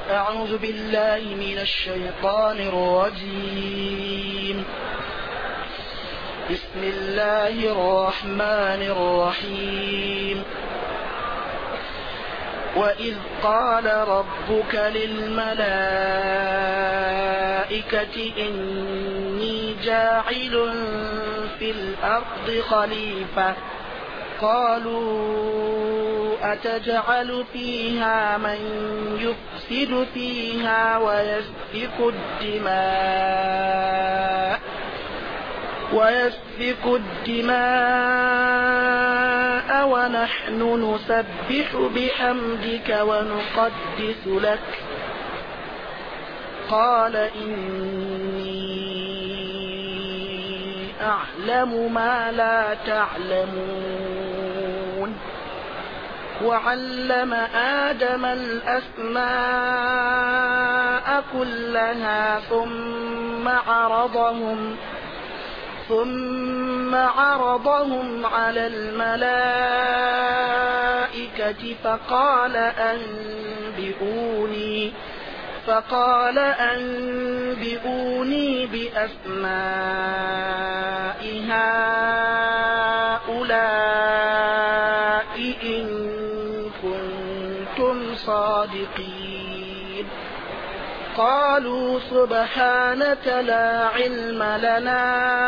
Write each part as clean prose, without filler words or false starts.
أعوذ بالله من الشيطان الرجيم. بسم الله الرحمن الرحيم. وإذ قال ربك للملائكة إني جاعل في الأرض خليفة قالوا أتجعل فيها من يفسد فيها ويسفك الدماء ونحن نسبح بحمدك ونقدس لك قال إني أعلم ما لا تعلمون. وعلم آدم الأسماء كلها ثم عرضهم على الملائكة فقال أنبئوني بأسماء هؤلاء إن كنتم صادقين. قالوا سبحانك لا علم لنا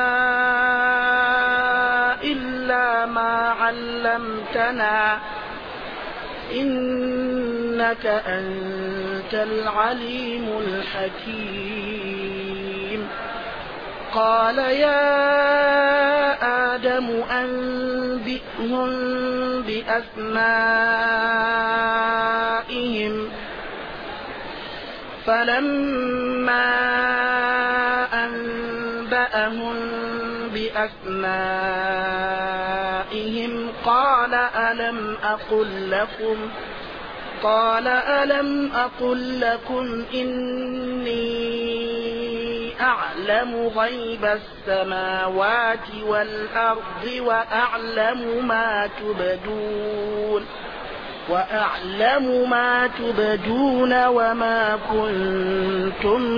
إلا ما علمتنا إنك أنت العليم الحكيم. قال يا آدم أنبئهم بأسمائهم فلما أنبأهم بأسمائهم قال ألم أقل لكم إني أعلم غيب السماوات والأرض وأعلم ما تبدون وما كنتم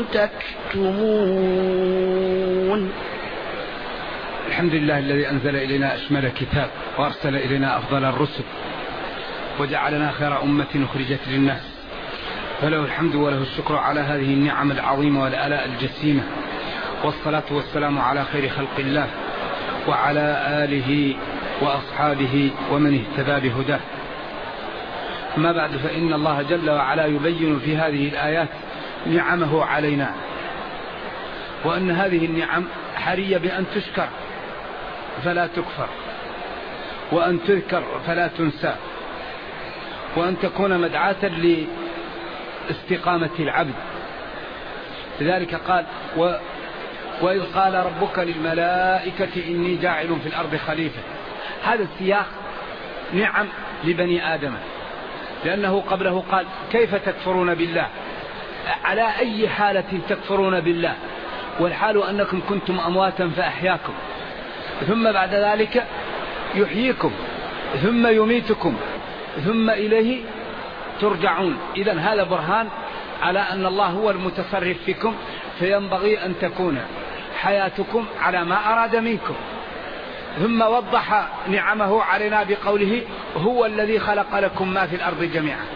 تكتمون. الحمد لله الذي أنزل إلينا أشمل كتاب وأرسل إلينا أفضل الرسل وجعلنا خير أمة أخرجت للناس، فله الحمد وله الشكر على هذه النعم العظيمة والآلاء الجسيمة، والصلاة والسلام على خير خلق الله وعلى آله وأصحابه ومن اهتدى بهداه. ما بعد، فإن الله جل وعلا يبين في هذه الآيات نعمه علينا، وأن هذه النعم حرية بأن تشكر فلا تكفر، وأن تذكر فلا تنسى، وأن تكون مدعاة لاستقامة العبد. لذلك قال وإذ قال ربك للملائكة إني جاعل في الأرض خليفة. هذا السياق نعم لبني آدم، لأنه قبله قال كيف تكفرون بالله، على أي حالة تكفرون بالله والحال أنكم كنتم أمواتا فأحياكم، ثم بعد ذلك يحييكم ثم يميتكم ثم إليه ترجعون. إذن هذا برهان على أن الله هو المتصرف فيكم، فينبغي أن تكون حياتكم على ما أراد منكم. ثم وضح نعمه علينا بقوله هو الذي خلق لكم ما في الأرض جميعا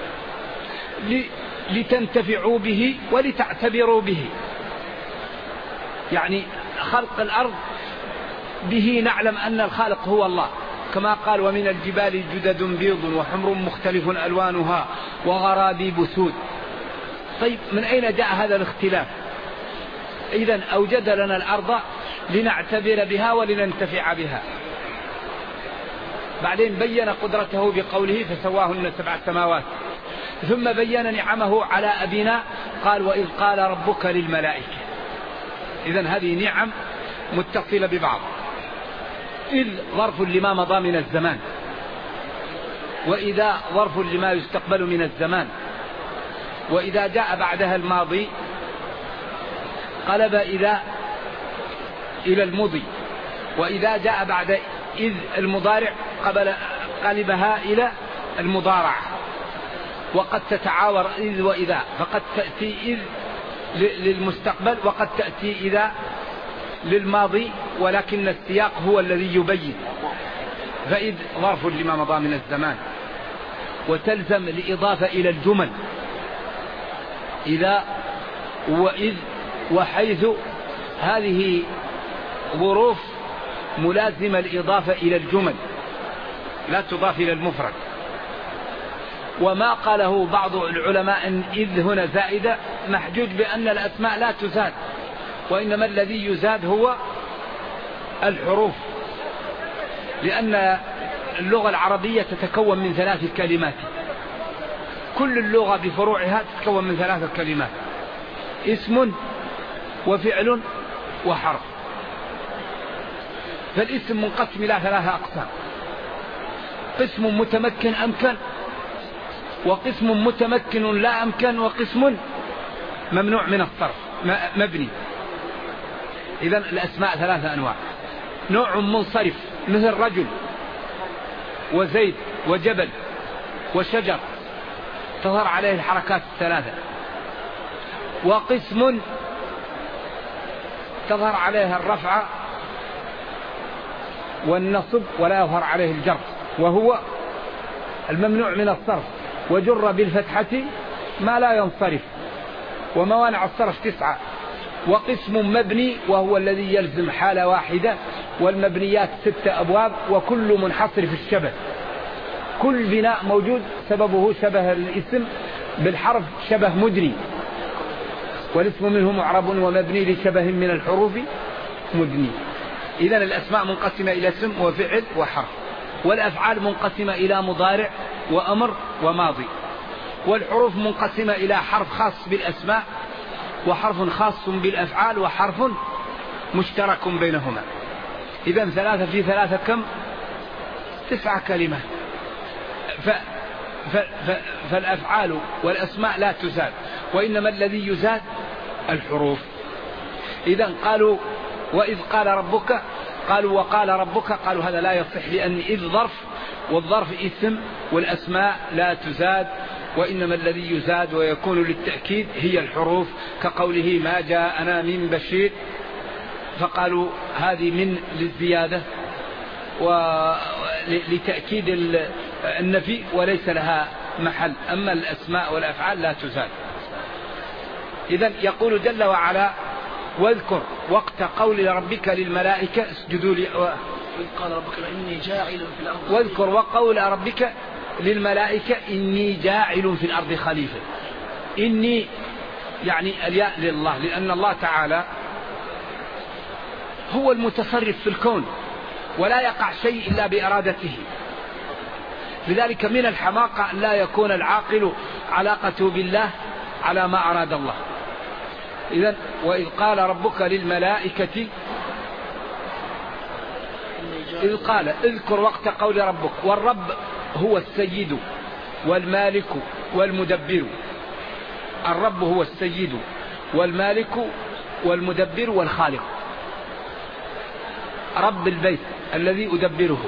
لتنتفعوا به ولتعتبروا به. يعني خلق الأرض به نعلم أن الخالق هو الله، كما قال ومن الجبال جدد بيض وحمر مختلف ألوانها وغرابيب سود. طيب من أين جاء هذا الاختلاف؟ إذن أوجد لنا الأرض لنعتبر بها ولننتفع بها. بعدين بين قدرته بقوله فسواهن 7 سماوات، ثم بين نعمه على أبينا قال وإذ قال ربك للملائكة. إذن هذه نعم متصلة ببعض. إذ ظرف لما مضى من الزمان، وإذا ظرف لما يستقبل من الزمان، وإذا جاء بعدها الماضي قلب إذا إلى المضي، وإذا جاء بعد إذ المضارع قلبها إلى المضارع. وقد تتعاور إذ وإذا، فقد تأتي إذ للمستقبل وقد تأتي إذا للماضي، ولكن السياق هو الذي يبين. فإذ ظرف لما مضى من الزمان، وتلزم الإضافة إلى الجمل، إذا وإذ وحيث، هذه ظروف ملازمة الإضافة إلى الجمل لا تضاف إلى المفرد. وما قاله بعض العلماء أن إذ هنا زائدة محجوج بأن الأسماء لا تزاد، وإنما الذي يزاد هو الحروف، لأن اللغة العربية تتكون من 3 كلمات، كل اللغة بفروعها تتكون من 3 كلمات: اسم وفعل وحرف. فالاسم منقسم إلى 3 أقسام: قسم متمكن أمكن، وقسم متمكن لا أمكن، وقسم ممنوع من الصرف مبني. إذن الأسماء 3 أنواع: نوع منصرف مثل رجل وزيد وجبل وشجر، تظهر عليه الحركات 3. وقسم تظهر عليه الرفع والنصب ولا يظهر عليه الجر، وهو الممنوع من الصرف، وجر بالفتحة ما لا ينصرف، وموانع الصرف 9. وقسم مبني وهو الذي يلزم حالة واحدة، والمبنيات 6 أبواب، وكل منحصر في الشبه. كل بناء موجود سببه شبه الاسم بالحرف شبه مدني، والاسم منه معرب ومبني لشبه من الحروف مدني. إذن الأسماء منقسمة إلى اسم وفعل وحرف، والأفعال منقسمة إلى مضارع وأمر وماضي، والحروف منقسمة إلى حرف خاص بالأسماء وحرف خاص بالأفعال وحرف مشترك بينهما. إذن 3 في 3 كم؟ 9 كلمات. فالأفعال والأسماء لا تزاد، وإنما الذي يزاد الحروف. إذن قالوا وإذ قال ربك، قالوا وقال ربك، قالوا هذا لا يصح، لأن إذ ظرف، والظرف اسم، والأسماء لا تزاد، وإنما الذي يزاد ويكون للتأكيد هي الحروف، كقوله ما جاءنا من بشير، فقالوا هذه من للزيادة ولتأكيد النفي وليس لها محل. أما الأسماء والأفعال لا تزاد. إذن يقول جل وعلا: واذكر وقت قول ربك للملائكة اسجدوا لي، قال ربك إني جاعل في الأرض، واذكر وقول ربك للملائكة إني جاعل في الأرض خليفة. إني يعني الياء لله، لأن الله تعالى هو المتصرف في الكون، ولا يقع شيء إلا بإرادته. لذلك من الحماقة أن لا يكون العاقل علاقته بالله على ما أراد الله. إذن وإذ قال ربك للملائكة، إذ قال اذكر وقت قول ربك، والرب هو السيد والمالك والمدبر. الرب هو السيد والمالك والمدبر والخالق. رب البيت الذي أدبره،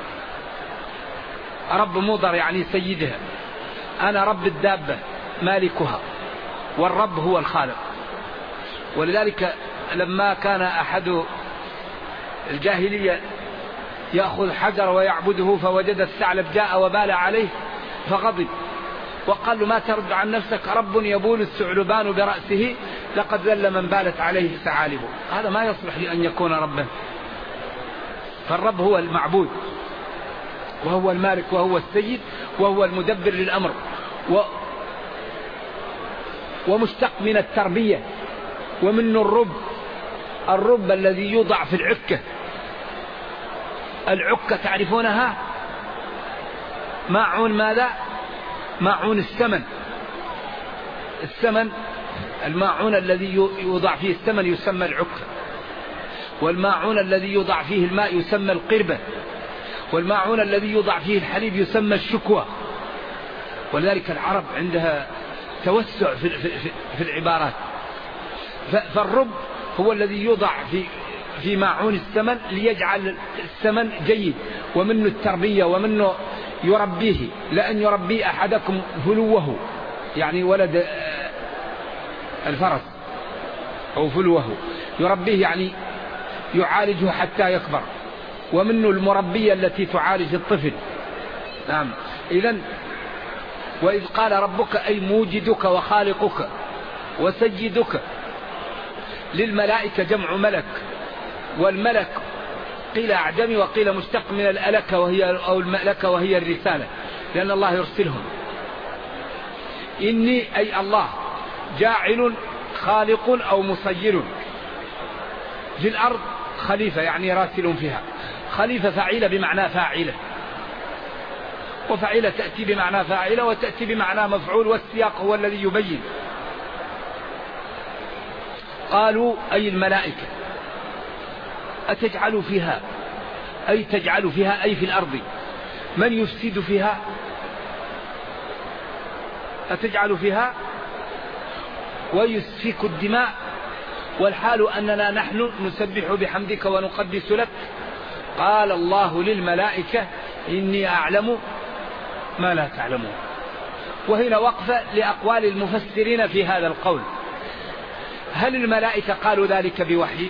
رب مضر يعني سيدها، أنا رب الدابة مالكها، والرب هو الخالق. ولذلك لما كان أحد الجاهلية يأخذ حجر ويعبده فوجد الثعلب جاء وبال عليه فغضب وقال له: ما ترد عن نفسك، رب يبول الثعلبان برأسه، لقد ذل من بالت عليه ثعالبه. هذا ما يصلح لأن يكون ربا. فالرب هو المعبود، وهو المالك، وهو السيد، وهو المدبر للأمر، ومشتق من التربية، ومن الرب الذي يوضع في العكة. العكة تعرفونها؟ ماعون ماذا؟ ماعون السمن. السمن، الماعون الذي يوضع فيه السمن يسمى العكة، والماعون الذي يوضع فيه الماء يسمى القربة، والماعون الذي يوضع فيه الحليب يسمى الشكوى. ولذلك العرب عندها توسع في العبارات. فالرب هو الذي يوضع في ماعون السمن ليجعل السمن جيد، ومنه التربية، ومنه يربيه، لأن يربي أحدكم فلوه، يعني ولد الفرس أو فلوه، يربيه يعني يعالجه حتى يكبر، ومنه المربية التي تعالج الطفل. نعم. إذن وإذ قال ربك أي موجدك وخالقك وسيدك للملائكة جمع ملك، والملك قيل أعجمي وقيل مشتق من الألكة أو المألكة وهي الرسالة، لأن الله يرسلهم. إني أي الله جاعل خالق أو مصير في الأرض خليفة، يعني راسل فيها. خليفة فعيلة بمعنى فاعلة، وفعيلة تأتي بمعنى فاعلة وتأتي بمعنى مفعول، والسياق هو الذي يبين. قالوا أي الملائكة أتجعل فيها، أي تجعل فيها أي في الأرض من يفسد فيها، أتجعل فيها ويسفك الدماء والحال أننا نحن نسبح بحمدك ونقدس لك. قال الله للملائكة إني أعلم ما لا تعلمون. وهنا وقفة لأقوال المفسرين في هذا القول. هل الملائكة قالوا ذلك بوحي،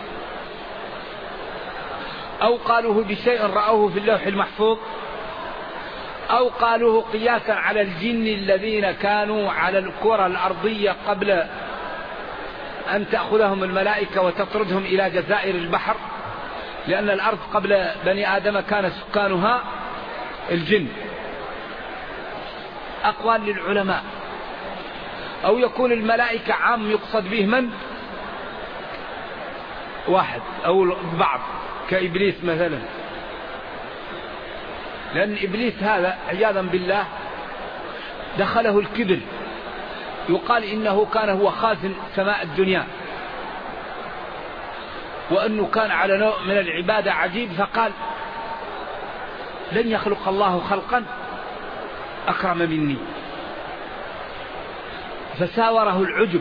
أو قالوه بشيء رأوه في اللوح المحفوظ، أو قالوه قياسا على الجن الذين كانوا على الكرة الأرضية قبل أن تأخذهم الملائكة وتطردهم إلى جزائر البحر، لأن الأرض قبل بني آدم كان سكانها الجن. أقوال للعلماء. أو يكون الملائكة عام يقصد به من واحد أو بعض، كإبليس مثلا، لأن إبليس هذا عياذا بالله دخله الكبر. يقال إنه كان هو خازن سماء الدنيا، وأنه كان على نوع من العبادة عجيب، فقال لن يخلق الله خلقا أكرم مني، فساوره العجب،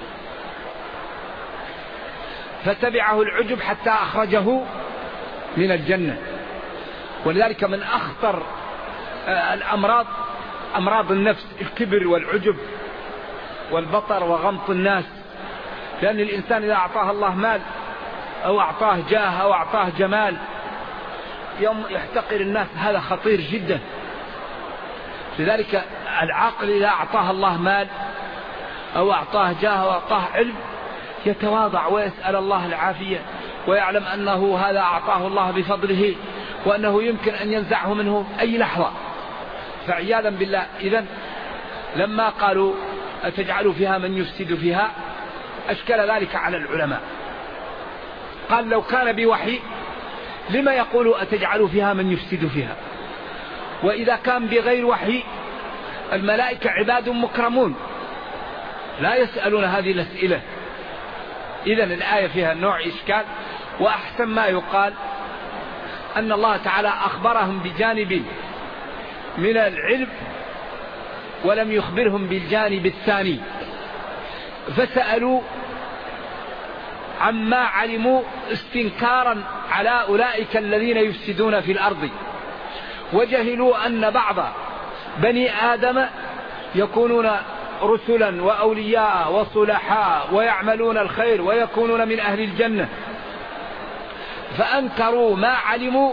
فتبعه العجب حتى أخرجه من الجنة. ولذلك من أخطر الأمراض أمراض النفس الكبر والعجب والبطر وغمط الناس، لأن الإنسان إذا أعطاه الله مال أو أعطاه جاه أو أعطاه جمال يوم يحتقر الناس، هذا خطير جدا. لذلك العاقل إذا أعطاه الله مال أو أعطاه جاه أو أعطاه علم يتواضع ويسأل الله العافية، ويعلم أنه هذا أعطاه الله بفضله، وأنه يمكن أن ينزعه منه أي لحظة. فعياذا بالله. إذن لما قالوا أتجعل فيها من يفسد فيها أشكل ذلك على العلماء. قال لو كان بوحي لما يقول أتجعل فيها من يفسد فيها، وإذا كان بغير وحي الملائكة عباد مكرمون لا يسألون هذه الأسئلة. إذن الآية فيها نوع إشكال. وأحسن ما يقال أن الله تعالى أخبرهم بجانب من العلم ولم يخبرهم بالجانب الثاني، فسألوا عما علموا استنكارا على أولئك الذين يفسدون في الأرض، وجهلوا أن بعض بني آدم يكونون رسلا وأولياء وصلحاء ويعملون الخير ويكونون من أهل الجنة، فأنكروا ما علموا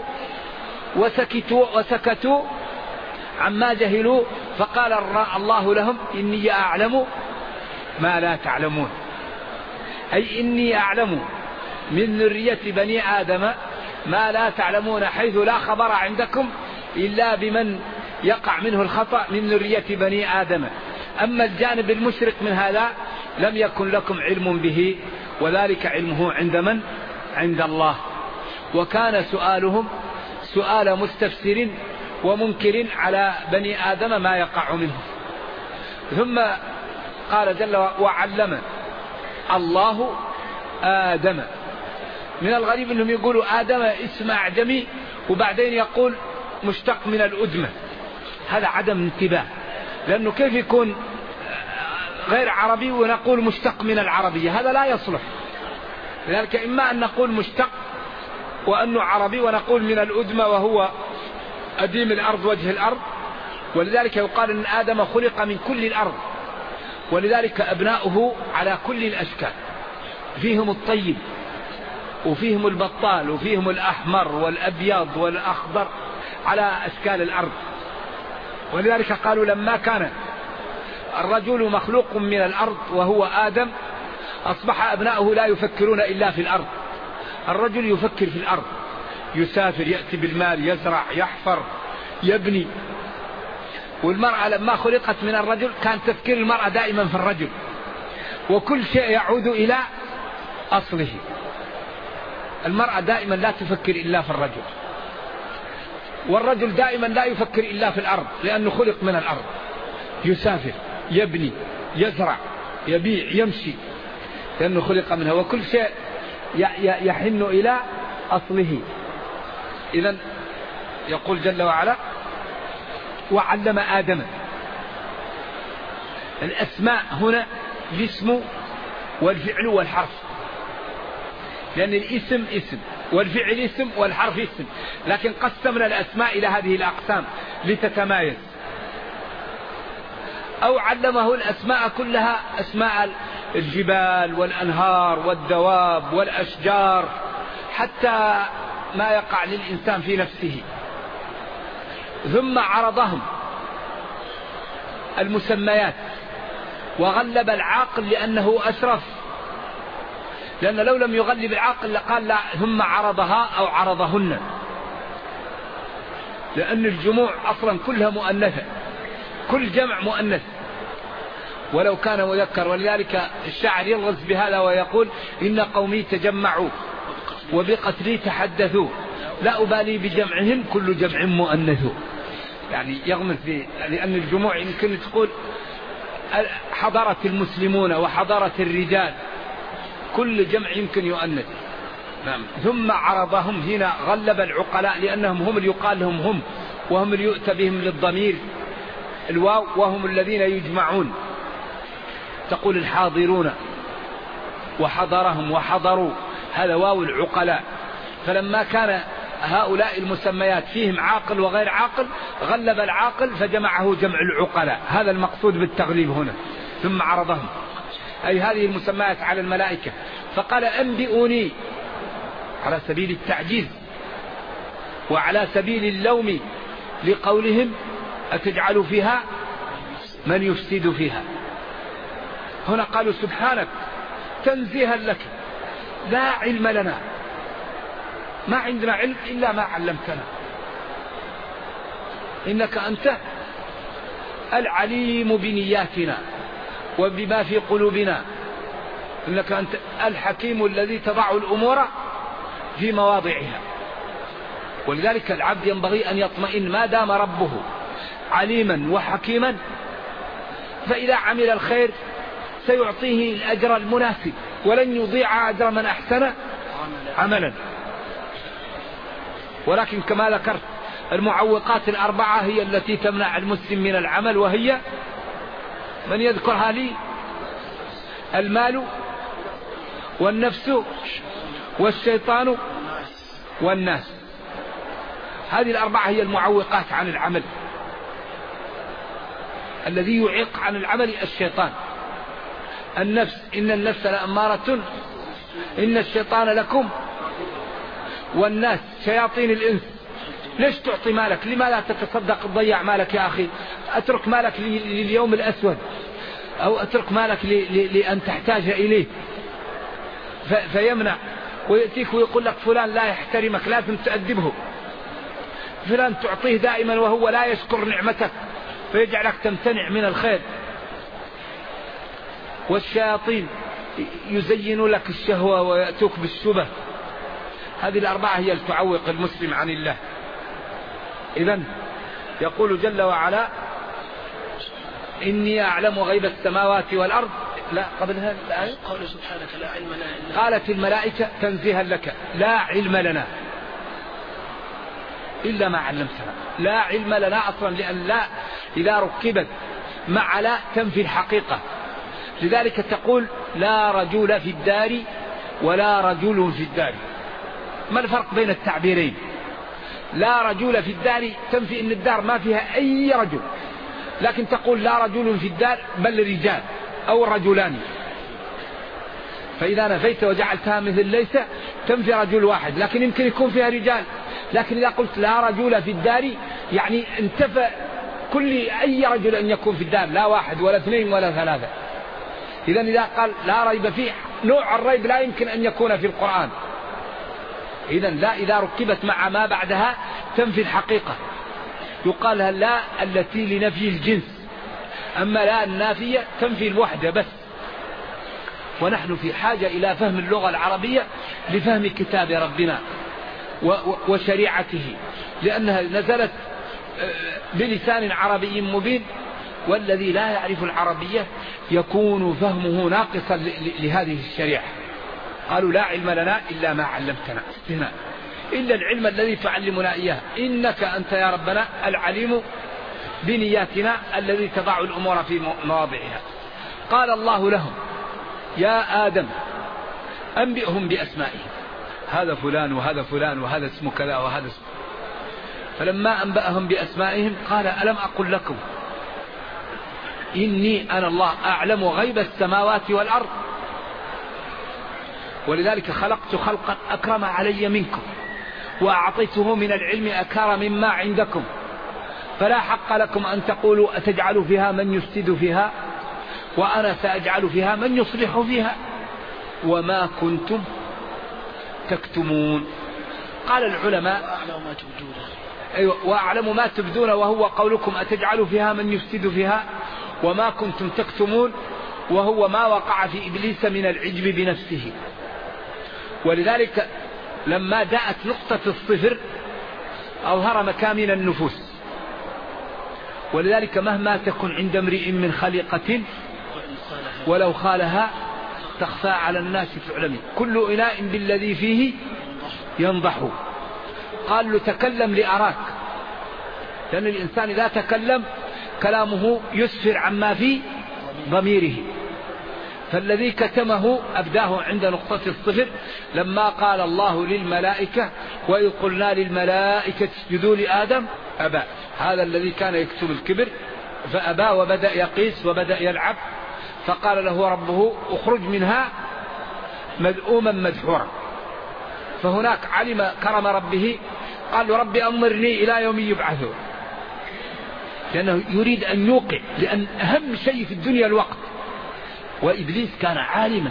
وسكتوا عما جهلوا. فقال الله لهم إني أعلم ما لا تعلمون، أي إني أعلم من ذرية بني آدم ما لا تعلمون، حيث لا خبر عندكم إلا بمن يقع منه الخطأ من ذرية بني آدم. أما الجانب المشرك من هذا لم يكن لكم علم به، وذلك علمه عند من؟ عند الله. وكان سؤالهم سؤال مستفسر ومنكر على بني آدم ما يقع منه. ثم قال جل وعلم الله آدم. من الغريب أنهم يقولوا آدم اسم أعجمي وبعدين يقول مشتق من الأدمة، هذا عدم انتباه، لأنه كيف يكون غير عربي ونقول مشتق من العربية؟ هذا لا يصلح. لذلك إما أن نقول مشتق وأنه عربي ونقول من الأدمة وهو أديم الأرض وجه الأرض، ولذلك يقال أن آدم خلق من كل الأرض، ولذلك أبناؤه على كل الأشكال، فيهم الطيب وفيهم البطال وفيهم الأحمر والأبيض والأخضر على أشكال الأرض. ولذلك قالوا لما كان الرجل مخلوق من الأرض وهو آدم أصبح أبناؤه لا يفكرون إلا في الأرض. الرجل يفكر في الأرض، يسافر، يأتي بالمال، يزرع، يحفر، يبني. والمرأة لما خلقت من الرجل كان تفكير المرأة دائما في الرجل، وكل شيء يعود إلى أصله. المرأة دائما لا تفكر إلا في الرجل، والرجل دائما لا يفكر إلا في الأرض، لأنه خلق من الأرض، يسافر، يبني، يزرع، يبيع، يمشي، لأنه خلق منها، وكل شيء يحن إلى أصله. إذن يقول جل وعلا وعلم آدم. الأسماء هنا الاسم والفعل والحرف، لأن الاسم اسم والفعل اسم والحرف اسم، لكن قسمنا الأسماء إلى هذه الأقسام لتتمايز. أو علمه الأسماء كلها، أسماء الجبال والأنهار والدواب والأشجار، حتى ما يقع للإنسان في نفسه. ثم عرضهم المسميات وغلب العاقل لأنه أشرف، لأن لو لم يغلب العاقل لقال لا ثم عرضها أو عرضهن، لأن الجموع أصلا كلها مؤنثة، كل جمع مؤنث ولو كان مذكر. ولذلك الشاعر يلغز بهذا ويقول إن قومي تجمعوا وبقتلي تحدثوا لا أبالي بجمعهم كل جمع مؤنث. يعني يغمز به، لأن الجموع يمكن تقول حضرت المسلمون وحضرت الرجال، كل جمع يمكن يؤنث. نعم. ثم عرضهم هنا غلب العقلاء، لأنهم هم اللي يقال لهم هم، وهم اللي يؤتى بهم للضمير الواو، وهم الذين يجمعون. تقول الحاضرون وحضرهم وحضروا، هذا واو العقلاء. فلما كان هؤلاء المسميات فيهم عاقل وغير عاقل غلب العاقل فجمعه جمع العقلاء، هذا المقصود بالتغليب هنا. ثم عرضهم أي هذه المسميات على الملائكة، فقال أنبئوني على سبيل التعجيز وعلى سبيل اللوم لقولهم أتجعل فيها من يفسد فيها. هنا قالوا سبحانك تنزيها لك لا علم لنا، ما عندنا علم إلا ما علمتنا، إنك أنت العليم بنياتنا وبما في قلوبنا، إنك أنت الحكيم الذي تضع الأمور في مواضعها. ولذلك العبد ينبغي أن يطمئن ما دام ربه عليما وحكيما، فإذا عمل الخير سيعطيه الأجر المناسب ولن يضيع أجر من أحسن عملا. ولكن كما ذكرت المعوقات الأربعة هي التي تمنع المسلم من العمل، وهي من يذكرها لي: المال والنفس والشيطان والناس. هذه الأربعة هي المعوقات عن العمل. الذي يعيق عن العمل الشيطان. النفس إن النفس لأمارة إن الشيطان لكم، والناس شياطين الإنس. ليش تعطي مالك؟ لما لا تتصدق تضيع مالك يا أخي؟ أترك مالك لليوم الأسود، أو أترك مالك لأن تحتاج إليه. فيمنع ويأتيك ويقول لك فلان لا يحترمك لازم تأدبه، فلان تعطيه دائما وهو لا يشكر نعمتك فيجعلك تمتنع من الخير. والشياطين يزين لك الشهوة ويأتوك بالشبه. هذه الأربعة هي اللي تعوق المسلم عن الله. إذن يقول جل وعلا: إني أعلم غيب السماوات والأرض. لا قبلها الآية قال سبحانك لا علم لنا إلا. قالت الملائكة تنزيها لك: لا علم لنا إلا ما علمتنا. لا علم لنا أصلا، لأن لا إذا ركبت مع لا تنفي الحقيقة. لذلك تقول: لا رجل في الدار ولا رجل في الدار. ما الفرق بين التعبيرين؟ لا رجل في الدار تنفي أن الدار ما فيها أي رجل، لكن تقول لا رجل في الدار بل رجال أو رجلان. فإذا نفيت وجعلتها مثل ليس تنفي رجل واحد، لكن يمكن يكون فيها رجال. لكن إذا قلت لا رجل في الدار يعني انتفى أي رجل أن يكون في الدار، لا واحد ولا اثنين ولا ثلاثة. إذا قال لا ريب فيه، نوع الريب لا يمكن أن يكون في القرآن. لا إذا ركبت مع ما بعدها تنفي الحقيقة، يقال لا التي لنفي الجنس، أما لا النافية تنفي الوحدة بس. ونحن في حاجة إلى فهم اللغة العربية لفهم كتاب ربنا وشريعته، لأنها نزلت بلسان عربي مبين، والذي لا يعرف العربية يكون فهمه ناقصا لهذه الشريعة. قالوا لا علم لنا إلا ما علمتنا، إلا العلم الذي تعلمنا إياه، إنك أنت يا ربنا العليم بنياتنا الذي تضع الأمور في مواضعها. قال الله لهم يا آدم أنبئهم بأسمائهم، هذا فلان وهذا فلان وهذا اسمه كذا وهذا اسمه. فلما أنبأهم بأسمائهم قال ألم أقل لكم إني أنا الله أعلم غيب السماوات والأرض، ولذلك خلقت خلقا أكرم علي منكم وأعطيته من العلم أكثر مما عندكم، فلا حق لكم أن تقولوا أتجعل فيها من يفسد فيها وأنا سأجعل فيها من يصلح فيها وما كنتم تكتمون. قال العلماء وأعلم ما تبدون وهو قولكم أتجعل فيها من يفسد فيها وما كنتم تكتمون، وهو ما وقع في إبليس من العجب بنفسه. ولذلك لما جاءت نقطة الصفر أظهر مكامن النفوس، ولذلك مهما تكن عند امرئ من خليقة ولو خالها تخفى على الناس تعلمي، كل إناء بالذي فيه ينضح. قال له تكلم لأراك، لأن الإنسان إذا تكلم كلامه يسفر عما في ضميره، فالذي كتمه أبداه عند نقطة الصفر لما قال الله للملائكة وإذ قلنا للملائكة اسجدوا لآدم أبى. هذا الذي كان يكتم الكبر فأبى وبدأ يقيس وبدأ يلعب، فقال له ربه اخرج منها مذءوما مدحورا. فهناك علم كرم ربه، قال له ربي أمرني إلى يوم يبعثون، لأنه يريد أن يوقع، لأن أهم شيء في الدنيا الوقت. وإبليس كان عالما،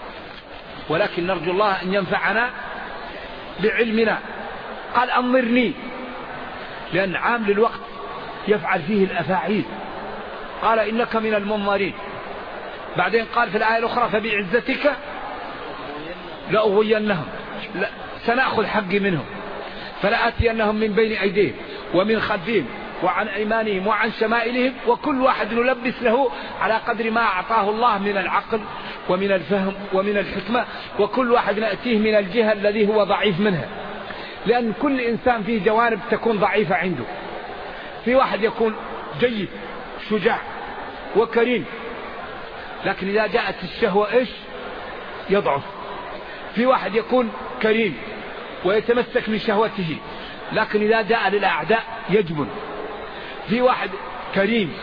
ولكن نرجو الله أن ينفعنا بعلمنا. قال أمرني، لأن عام للوقت يفعل فيه الأفاعيل. قال إنك من المنظرين. بعدين قال في الآية الأخرى فبعزتك لأغوينهم، سنأخذ حقي منهم فلآتينهم من بين أيديهم ومن خلفهم وعن أيمانهم وعن شمائلهم، وكل واحد نلبس له على قدر ما أعطاه الله من العقل ومن الفهم ومن الحكمة، وكل واحد نأتيه من الجهة الذي هو ضعيف منها، لأن كل إنسان فيه جوانب تكون ضعيفة عنده. في واحد يكون جيد شجاع وكريم، لكن إذا جاءت الشهوة إيش يضعف. في واحد يكون كريم ويتمسك من شهوته، لكن إذا جاء للأعداء يجبن. في واحد كريم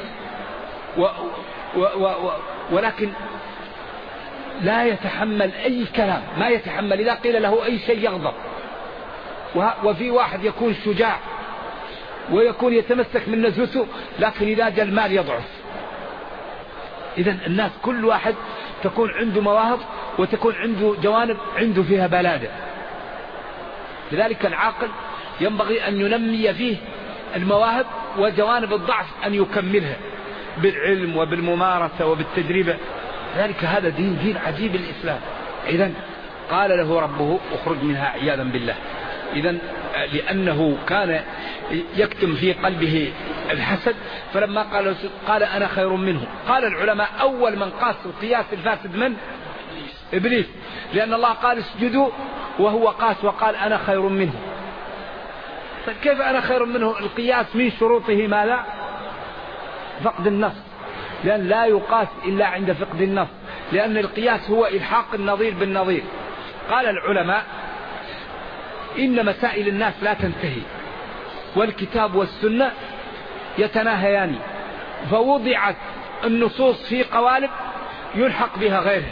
ولكن لا يتحمل أي كلام، ما يتحمل إذا قيل له أي شيء يغضب. وفي واحد يكون شجاع ويكون يتمسك من نزوته، لكن إذا جاء المال يضعف. إذن الناس كل واحد تكون عنده مواهب وتكون عنده جوانب عنده فيها بلادة. لذلك العاقل ينبغي أن ينمي فيه المواهب وجوانب الضعف أن يكملها بالعلم وبالممارسة وبالتجربة. ذلك هذا دين عجيب الإسلام. إذن قال له ربه اخرج منها عياذا بالله. إذن لأنه كان يكتم في قلبه الحسد، فلما قال أنا خير منه. قال العلماء أول من قاس القياس الفاسد من إبليس، لأن الله قال اسجدوا وهو قاس وقال أنا خير منه. طيب كيف أنا خير منه؟ القياس من شروطه ماذا؟ فقد النص، لأن لا يقاس إلا عند فقد النص، لأن القياس هو إلحاق النظير بالنظير. قال العلماء إن مسائل الناس لا تنتهي والكتاب والسنة يتناهيان، فوضعت النصوص في قوالب يلحق بها غيرها.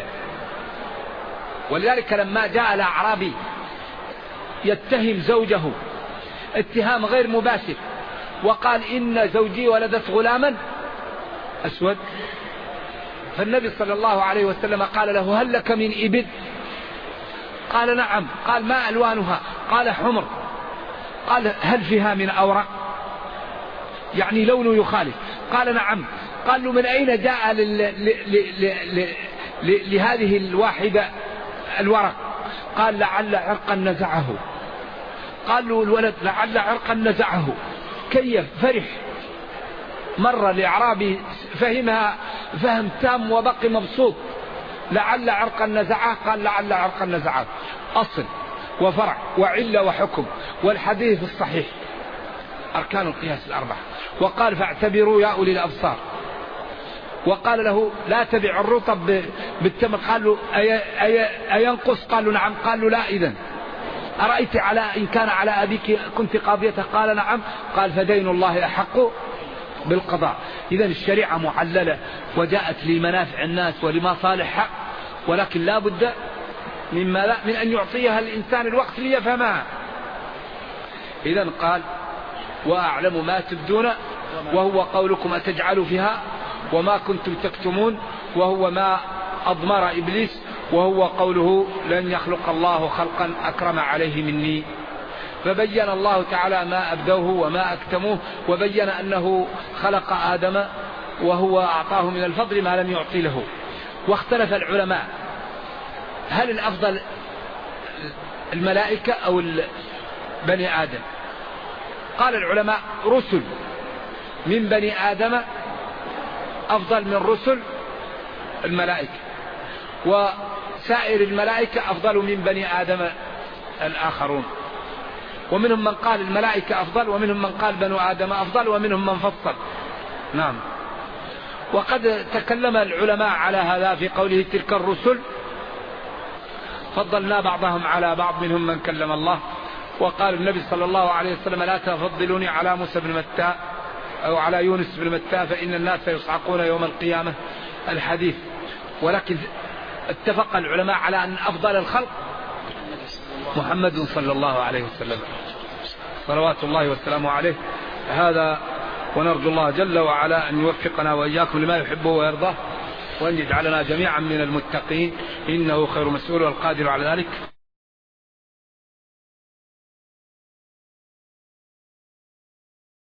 ولذلك لما جاء الأعرابي يتهم زوجه اتهام غير مباشر وقال إن زوجي ولدت غلاما أسود، فالنبي صلى الله عليه وسلم قال له هل لك من إبل؟ قال نعم. قال ما ألوانها؟ قال حمر. قال هل فيها من أورق؟ يعني لونه يخالف. قال نعم. قال له من أين جاء لهذه الواحدة الورق؟ قال لعل عرقا نزعه. قال له الولد لعل عرقا نزعه. كيف؟ فرح. مر الأعرابي فهمها فهم تام وبقي مبسوط. لعل عرقا نزعه، قال لعل عرقا نزعه، أصل وفرع وعلة وحكم، والحديث الصحيح أركان القياس الأربعة. وقال فاعتبروا يا أولي الأبصار. وقال له لا تبع الرطب بالتمر. قال له أينقص؟ قال له نعم. قال له لا إذن أرأيت على إن كان على أبيك كنت قاضيته؟ قال نعم. قال فدين الله أحق بالقضاء. إذن الشريعة معللة وجاءت لمنافع الناس ولمصالحها، ولكن لا بد من أن يعطيها الإنسان الوقت ليفهمها. إذن قال وأعلم ما تبدون وهو قولكم أتجعل فيها وما كنتم تكتمون، وهو ما أضمر إبليس، وهو قوله لن يخلق الله خلقا أكرم عليه مني. فبين الله تعالى ما أبدوه وما أكتموه، وبين أنه خلق آدم وهو أعطاه من الفضل ما لم يعطي له. واختلف العلماء هل الأفضل الملائكة أو بني آدم؟ قال العلماء رسل من بني آدم أفضل من رسل الملائكة، وسائر الملائكة أفضل من بني آدم الآخرون. ومنهم من قال الملائكة أفضل، ومنهم من قال بنو آدم أفضل، ومنهم من فصل. نعم. وقد تكلم العلماء على هذا في قوله تلك الرسل فضلنا بعضهم على بعض منهم من كلم الله. وقال النبي صلى الله عليه وسلم لا تفضلوني على موسى بن متى أو على يونس بن متى فإن الناس يصعقون يوم القيامة، الحديث. ولكن اتفق العلماء على أن أفضل الخلق محمد صلى الله عليه وسلم صلوات الله وسلامه عليه. هذا، ونرجو الله جل وعلا أن يوفقنا وإياكم لما يحبه ويرضاه، وأن يجعلنا جميعا من المتقين، إنه خير مسؤول والقادر على ذلك.